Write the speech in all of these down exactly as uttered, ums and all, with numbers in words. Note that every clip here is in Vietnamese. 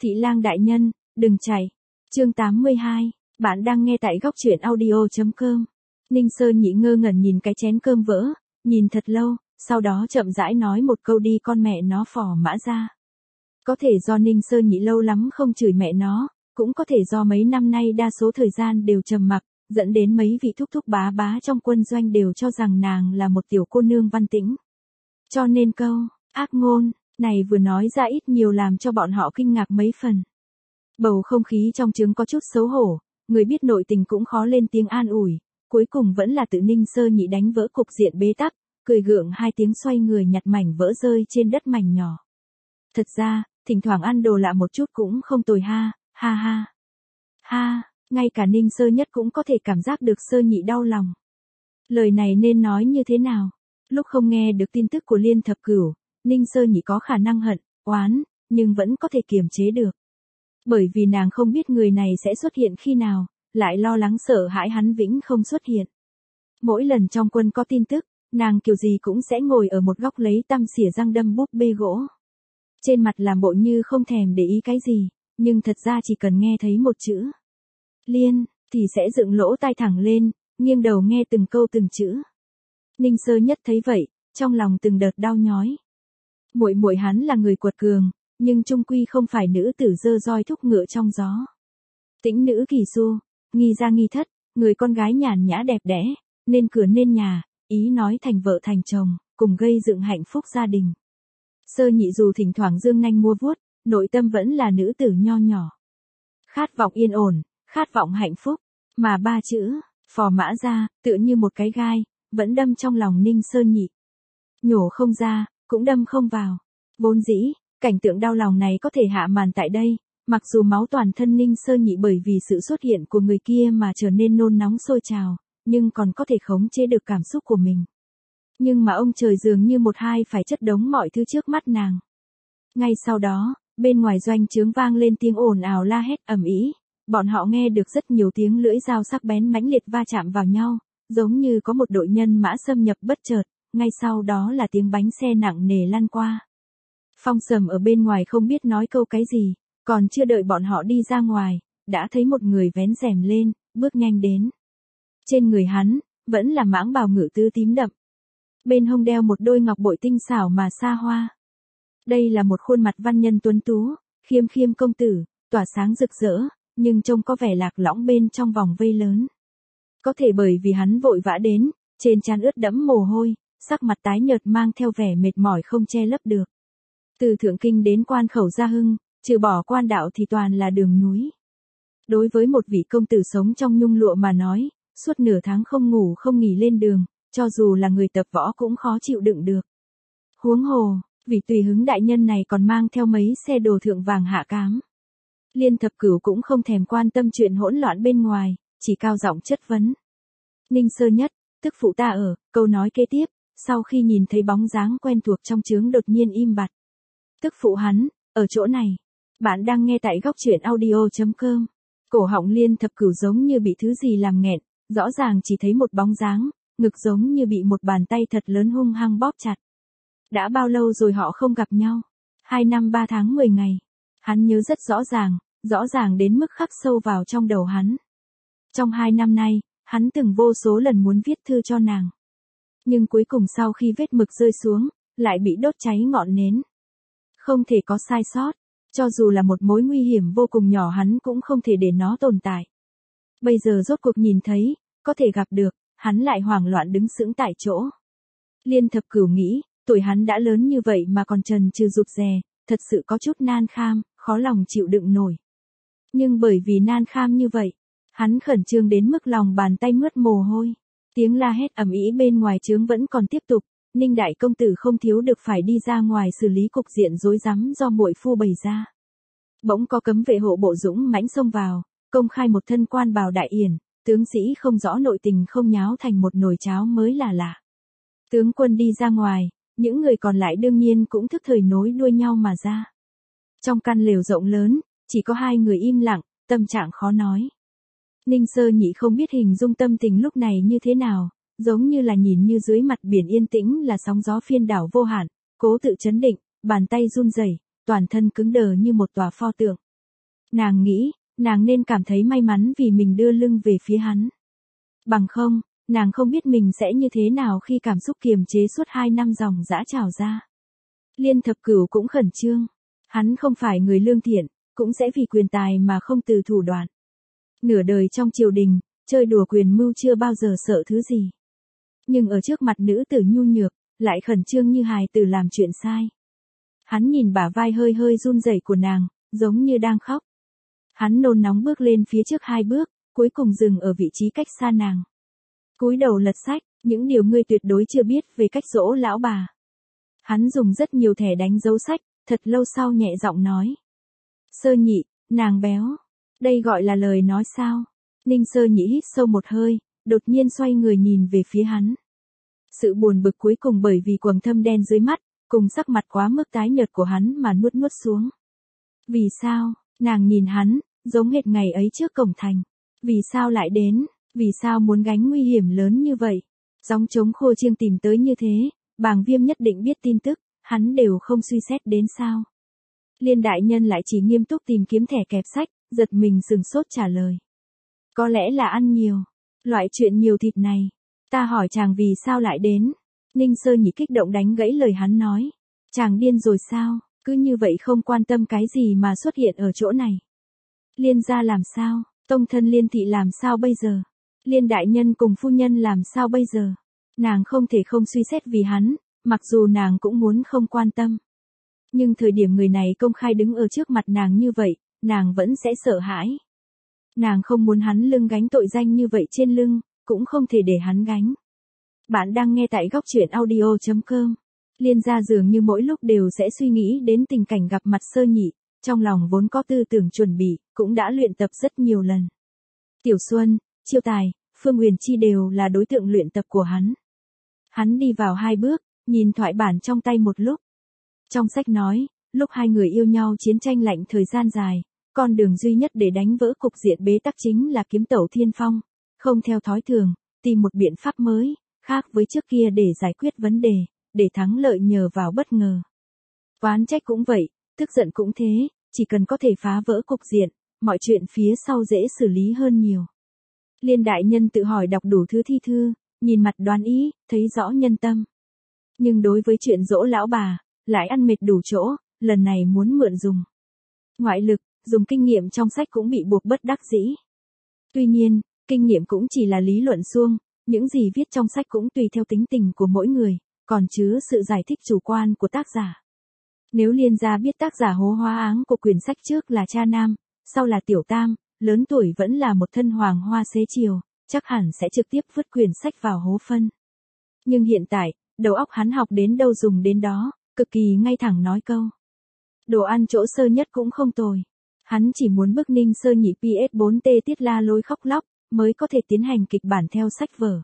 Thị lang đại nhân, đừng chạy. Chương tám mươi hai, bạn đang nghe tại góc truyện audio.com. Ninh Sơ Nhị ngơ ngẩn nhìn cái chén cơm vỡ, nhìn thật lâu, sau đó chậm rãi nói một câu đi con mẹ nó phò mã ra. Có thể do Ninh Sơ Nhị lâu lắm không chửi mẹ nó, cũng có thể do mấy năm nay đa số thời gian đều trầm mặc, dẫn đến mấy vị thúc thúc bá bá trong quân doanh đều cho rằng nàng là một tiểu cô nương văn tĩnh. Cho nên câu, ác ngôn, này vừa nói ra ít nhiều làm cho bọn họ kinh ngạc mấy phần. Bầu không khí trong trướng có chút xấu hổ, người biết nội tình cũng khó lên tiếng an ủi, cuối cùng vẫn là tự Ninh Sơ Nhị đánh vỡ cục diện bế tắc, cười gượng hai tiếng xoay người nhặt mảnh vỡ rơi trên đất mảnh nhỏ. Thật ra, thỉnh thoảng ăn đồ lạ một chút cũng không tồi ha, ha ha. Ha, ngay cả Ninh Sơ Nhất cũng có thể cảm giác được Sơ Nhị đau lòng. Lời này nên nói như thế nào? Lúc không nghe được tin tức của Liên Thập Cửu, Ninh Sơ Nhị có khả năng hận, oán, nhưng vẫn có thể kiềm chế được. Bởi vì nàng không biết người này sẽ xuất hiện khi nào, lại lo lắng sợ hãi hắn vĩnh không xuất hiện. Mỗi lần trong quân có tin tức, nàng kiểu gì cũng sẽ ngồi ở một góc lấy tăm xỉa răng đâm búp bê gỗ. Trên mặt làm bộ như không thèm để ý cái gì, nhưng thật ra chỉ cần nghe thấy một chữ Liên, thì sẽ dựng lỗ tai thẳng lên, nghiêng đầu nghe từng câu từng chữ. Ninh Sơ Nhất thấy vậy, trong lòng từng đợt đau nhói. Muội muội hắn là người quật cường, nhưng chung quy không phải nữ tử dơ roi thúc ngựa trong gió. Tĩnh nữ kỳ du, nghi ra nghi thất, người con gái nhàn nhã đẹp đẽ, nên cửa nên nhà, ý nói thành vợ thành chồng, cùng gây dựng hạnh phúc gia đình. Sơ Nhị dù thỉnh thoảng dương nanh mua vuốt, nội tâm vẫn là nữ tử nho nhỏ. Khát vọng yên ổn, khát vọng hạnh phúc, mà ba chữ, phò mã ra, tựa như một cái gai, vẫn đâm trong lòng Ninh Sơ Nhị. Nhổ không ra, cũng đâm không vào. Vốn dĩ, cảnh tượng đau lòng này có thể hạ màn tại đây, mặc dù máu toàn thân Ninh Sơ Nhị bởi vì sự xuất hiện của người kia mà trở nên nôn nóng sôi trào, nhưng còn có thể khống chế được cảm xúc của mình. Nhưng mà ông trời dường như một hai phải chất đống mọi thứ trước mắt nàng. Ngay sau đó, bên ngoài doanh trướng vang lên tiếng ồn ào la hét ầm ĩ, bọn họ nghe được rất nhiều tiếng lưỡi dao sắc bén mãnh liệt va chạm vào nhau, giống như có một đội nhân mã xâm nhập bất chợt, ngay sau đó là tiếng bánh xe nặng nề lăn qua. Phong Sầm ở bên ngoài không biết nói câu cái gì, còn chưa đợi bọn họ đi ra ngoài, đã thấy một người vén rèm lên, bước nhanh đến. Trên người hắn, vẫn là mãng bào ngự tứ tím đậm. Bên hông đeo một đôi ngọc bội tinh xảo mà xa hoa. Đây là một khuôn mặt văn nhân tuấn tú, khiêm khiêm công tử, tỏa sáng rực rỡ, nhưng trông có vẻ lạc lõng bên trong vòng vây lớn. Có thể bởi vì hắn vội vã đến, trên trán ướt đẫm mồ hôi, sắc mặt tái nhợt mang theo vẻ mệt mỏi không che lấp được. Từ Thượng Kinh đến quan khẩu Gia Hưng, trừ bỏ quan đạo thì toàn là đường núi. Đối với một vị công tử sống trong nhung lụa mà nói, suốt nửa tháng không ngủ không nghỉ lên đường, cho dù là người tập võ cũng khó chịu đựng được. Huống hồ, vị tùy hứng đại nhân này còn mang theo mấy xe đồ thượng vàng hạ cám. Liên Thập Cửu cũng không thèm quan tâm chuyện hỗn loạn bên ngoài, chỉ cao giọng chất vấn. Ninh Sơ Nhất, tức phụ ta ở, câu nói kế tiếp, sau khi nhìn thấy bóng dáng quen thuộc trong trướng đột nhiên im bặt. Tức phụ hắn, ở chỗ này. Bạn đang nghe tại góc truyện audio.com. Cổ họng Liên Thập Cửu giống như bị thứ gì làm nghẹn, rõ ràng chỉ thấy một bóng dáng, ngực giống như bị một bàn tay thật lớn hung hăng bóp chặt. Đã bao lâu rồi họ không gặp nhau? Hai năm ba tháng mười ngày. Hắn nhớ rất rõ ràng, rõ ràng đến mức khắc sâu vào trong đầu hắn. Trong hai năm nay, hắn từng vô số lần muốn viết thư cho nàng. Nhưng cuối cùng sau khi vết mực rơi xuống, lại bị đốt cháy ngọn nến. Không thể có sai sót, cho dù là một mối nguy hiểm vô cùng nhỏ hắn cũng không thể để nó tồn tại. Bây giờ rốt cuộc nhìn thấy, có thể gặp được, hắn lại hoảng loạn đứng sững tại chỗ. Liên Thập Cửu nghĩ, tuổi hắn đã lớn như vậy mà còn trần trừ rụt rè, thật sự có chút nan kham, khó lòng chịu đựng nổi. Nhưng bởi vì nan kham như vậy, hắn khẩn trương đến mức lòng bàn tay mướt mồ hôi. Tiếng la hét ầm ĩ bên ngoài trướng vẫn còn tiếp tục, Ninh đại công tử không thiếu được phải đi ra ngoài xử lý cục diện rối rắm do muội phu bày ra. Bỗng có cấm vệ hộ bộ dũng mãnh xông vào, công khai một thân quan bào đại yển, tướng sĩ không rõ nội tình không nháo thành một nồi cháo mới là lạ. Tướng quân đi ra ngoài, những người còn lại đương nhiên cũng thức thời nối đuôi nhau mà ra. Trong căn lều rộng lớn, chỉ có hai người im lặng, tâm trạng khó nói. Ninh Sơ Nhị không biết hình dung tâm tình lúc này như thế nào, giống như là nhìn như dưới mặt biển yên tĩnh là sóng gió phiên đảo vô hạn, cố tự chấn định, bàn tay run rẩy, toàn thân cứng đờ như một tòa pho tượng, Nàng nghĩ, nàng nên cảm thấy may mắn vì mình đưa lưng về phía hắn. Bằng không, nàng không biết mình sẽ như thế nào khi cảm xúc kiềm chế suốt hai năm dòng dã trào ra. Liên Thập Cửu cũng khẩn trương. Hắn không phải người lương thiện, cũng sẽ vì quyền tài mà không từ thủ đoạn. Nửa đời trong triều đình, chơi đùa quyền mưu chưa bao giờ sợ thứ gì. Nhưng ở trước mặt nữ tử nhu nhược, lại khẩn trương như hài tử làm chuyện sai. Hắn nhìn bả vai hơi hơi run rẩy của nàng, giống như đang khóc. Hắn nôn nóng bước lên phía trước hai bước, cuối cùng dừng ở vị trí cách xa nàng. Cúi đầu lật sách, những điều ngươi tuyệt đối chưa biết về cách dỗ lão bà. Hắn dùng rất nhiều thẻ đánh dấu sách, thật lâu sau nhẹ giọng nói. Sơ Nhị, nàng béo. Đây gọi là lời nói sao? Ninh Sơ Nhị hít sâu một hơi, đột nhiên xoay người nhìn về phía hắn. Sự buồn bực cuối cùng bởi vì quầng thâm đen dưới mắt, cùng sắc mặt quá mức tái nhợt của hắn mà nuốt nuốt xuống. Vì sao? Nàng nhìn hắn, giống hệt ngày ấy trước cổng thành. Vì sao lại đến? Vì sao muốn gánh nguy hiểm lớn như vậy? Gióng trống khô chiêng tìm tới như thế, Bàng Viêm nhất định biết tin tức, hắn đều không suy xét đến sao? Liên đại nhân lại chỉ nghiêm túc tìm kiếm thẻ kẹp sách, giật mình sừng sốt trả lời. Có lẽ là ăn nhiều. Loại chuyện nhiều thịt này. Ta hỏi chàng vì sao lại đến? Ninh Sơ Nhị kích động đánh gãy lời hắn nói. Chàng điên rồi sao? Cứ như vậy không quan tâm cái gì mà xuất hiện ở chỗ này. Liên gia làm sao? Tông thân Liên thị làm sao bây giờ? Liên đại nhân cùng phu nhân làm sao bây giờ? Nàng không thể không suy xét vì hắn, mặc dù nàng cũng muốn không quan tâm. Nhưng thời điểm người này công khai đứng ở trước mặt nàng như vậy, nàng vẫn sẽ sợ hãi. Nàng không muốn hắn lưng gánh tội danh như vậy trên lưng, cũng không thể để hắn gánh. Bạn đang nghe tại góc truyện audio chấm com. Liên gia dường như mỗi lúc đều sẽ suy nghĩ đến tình cảnh gặp mặt Sơ Nhị, trong lòng vốn có tư tưởng chuẩn bị, cũng đã luyện tập rất nhiều lần. Tiểu Xuân, Chiêu Tài, Phương Huyền Chi đều là đối tượng luyện tập của hắn. Hắn đi vào hai bước, nhìn thoại bản trong tay một lúc. Trong sách nói, lúc hai người yêu nhau chiến tranh lạnh thời gian dài, con đường duy nhất để đánh vỡ cục diện bế tắc chính là kiếm tẩu thiên phong, không theo thói thường, tìm một biện pháp mới, khác với trước kia để giải quyết vấn đề, để thắng lợi nhờ vào bất ngờ. Oán trách cũng vậy, tức giận cũng thế, chỉ cần có thể phá vỡ cục diện, mọi chuyện phía sau dễ xử lý hơn nhiều. Liên đại nhân tự hỏi đọc đủ thứ thi thư, nhìn mặt đoán ý, thấy rõ nhân tâm. Nhưng đối với chuyện dỗ lão bà, lại ăn mệt đủ chỗ, lần này muốn mượn dùng ngoại lực, dùng kinh nghiệm trong sách cũng bị buộc bất đắc dĩ. Tuy nhiên, kinh nghiệm cũng chỉ là lý luận suông, những gì viết trong sách cũng tùy theo tính tình của mỗi người, còn chứa sự giải thích chủ quan của tác giả. Nếu Liên gia biết tác giả hố hóa áng của quyển sách trước là cha nam, sau là tiểu tam, lớn tuổi vẫn là một thân hoàng hoa xế chiều, chắc hẳn sẽ trực tiếp vứt quyển sách vào hố phân. Nhưng hiện tại, đầu óc hắn học đến đâu dùng đến đó, cực kỳ ngay thẳng nói câu. Đồ ăn chỗ Sơ nhất cũng không tồi. Hắn chỉ muốn bức Ninh Sơ Nhị pê ét bốn T tiết la lối khóc lóc, mới có thể tiến hành kịch bản theo sách vở.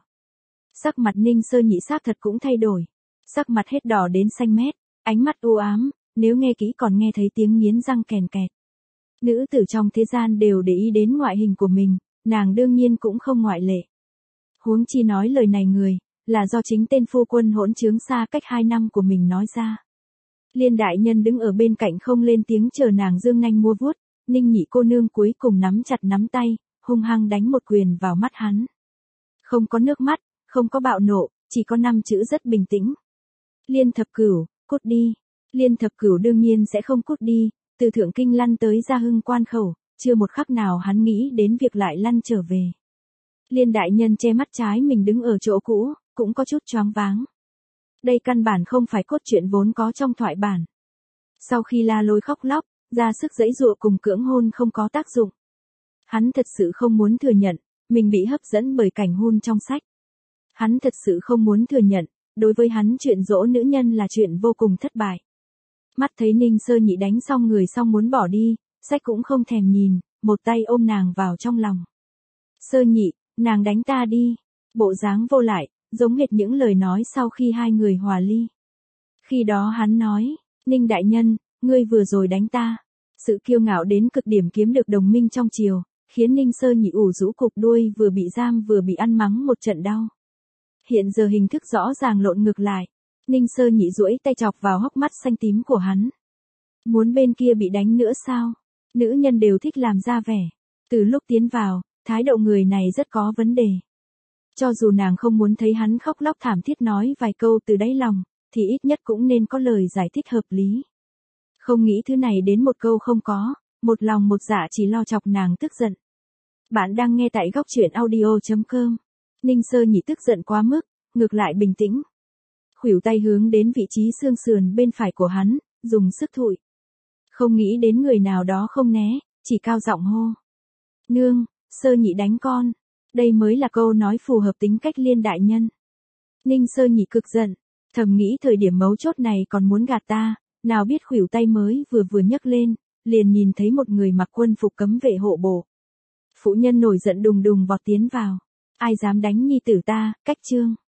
Sắc mặt Ninh Sơ Nhị xác thật cũng thay đổi. Sắc mặt hết đỏ đến xanh mét, ánh mắt u ám, nếu nghe kỹ còn nghe thấy tiếng nghiến răng kèn kẹt. Nữ tử trong thế gian đều để ý đến ngoại hình của mình, nàng đương nhiên cũng không ngoại lệ. Huống chi nói lời này người, là do chính tên phu quân hỗn trướng xa cách hai năm của mình nói ra. Liên đại nhân đứng ở bên cạnh không lên tiếng chờ nàng dương nanh mua vuốt, Ninh Nhị cô nương cuối cùng nắm chặt nắm tay, hung hăng đánh một quyền vào mắt hắn. Không có nước mắt, không có bạo nộ, chỉ có năm chữ rất bình tĩnh. Liên Thập Cửu, cút đi. Liên Thập Cửu đương nhiên sẽ không cút đi, từ Thượng Kinh lăn tới Gia Hưng quan khẩu, chưa một khắc nào hắn nghĩ đến việc lại lăn trở về. Liên đại nhân che mắt trái mình đứng ở chỗ cũ, cũng có chút choáng váng. Đây căn bản không phải cốt truyện vốn có trong thoại bản. Sau khi la lối khóc lóc, ra sức giãy giụa cùng cưỡng hôn không có tác dụng. Hắn thật sự không muốn thừa nhận, mình bị hấp dẫn bởi cảnh hôn trong sách. Hắn thật sự không muốn thừa nhận, đối với hắn chuyện dỗ nữ nhân là chuyện vô cùng thất bại. Mắt thấy Ninh Sơ Nhị đánh xong người xong muốn bỏ đi, sách cũng không thèm nhìn, một tay ôm nàng vào trong lòng. Sơ Nhị, nàng đánh ta đi. Bộ dáng vô lại, giống hệt những lời nói sau khi hai người hòa ly. Khi đó hắn nói, Ninh đại nhân, ngươi vừa rồi đánh ta. Sự kiêu ngạo đến cực điểm kiếm được đồng minh trong triều, khiến Ninh Sơ Nhị ủ rũ cục đuôi vừa bị giam vừa bị ăn mắng một trận đau. Hiện giờ hình thức rõ ràng lộn ngược lại. Ninh Sơ Nhị duỗi tay chọc vào hốc mắt xanh tím của hắn. Muốn bên kia bị đánh nữa sao? Nữ nhân đều thích làm ra vẻ. Từ lúc tiến vào, thái độ người này rất có vấn đề. Cho dù nàng không muốn thấy hắn khóc lóc thảm thiết nói vài câu từ đáy lòng, thì ít nhất cũng nên có lời giải thích hợp lý. Không nghĩ thứ này đến một câu không có, một lòng một dạ chỉ lo chọc nàng tức giận. Bạn đang nghe tại góc truyện audio chấm com. Ninh Sơ Nhị tức giận quá mức, ngược lại bình tĩnh. Khuỷu tay hướng đến vị trí xương sườn bên phải của hắn, dùng sức thụi. Không nghĩ đến người nào đó không né, chỉ cao giọng hô. Nương, Sơ Nhị đánh con. Đây mới là câu nói phù hợp tính cách Liên đại nhân. Ninh Sơ Nhị cực giận, thầm nghĩ thời điểm mấu chốt này còn muốn gạt ta, nào biết khuỷu tay mới vừa vừa nhấc lên, liền nhìn thấy một người mặc quân phục cấm vệ hộ bộ. Phụ nhân nổi giận đùng đùng vọt tiến vào. Ai dám đánh nhi tử ta, cách trương.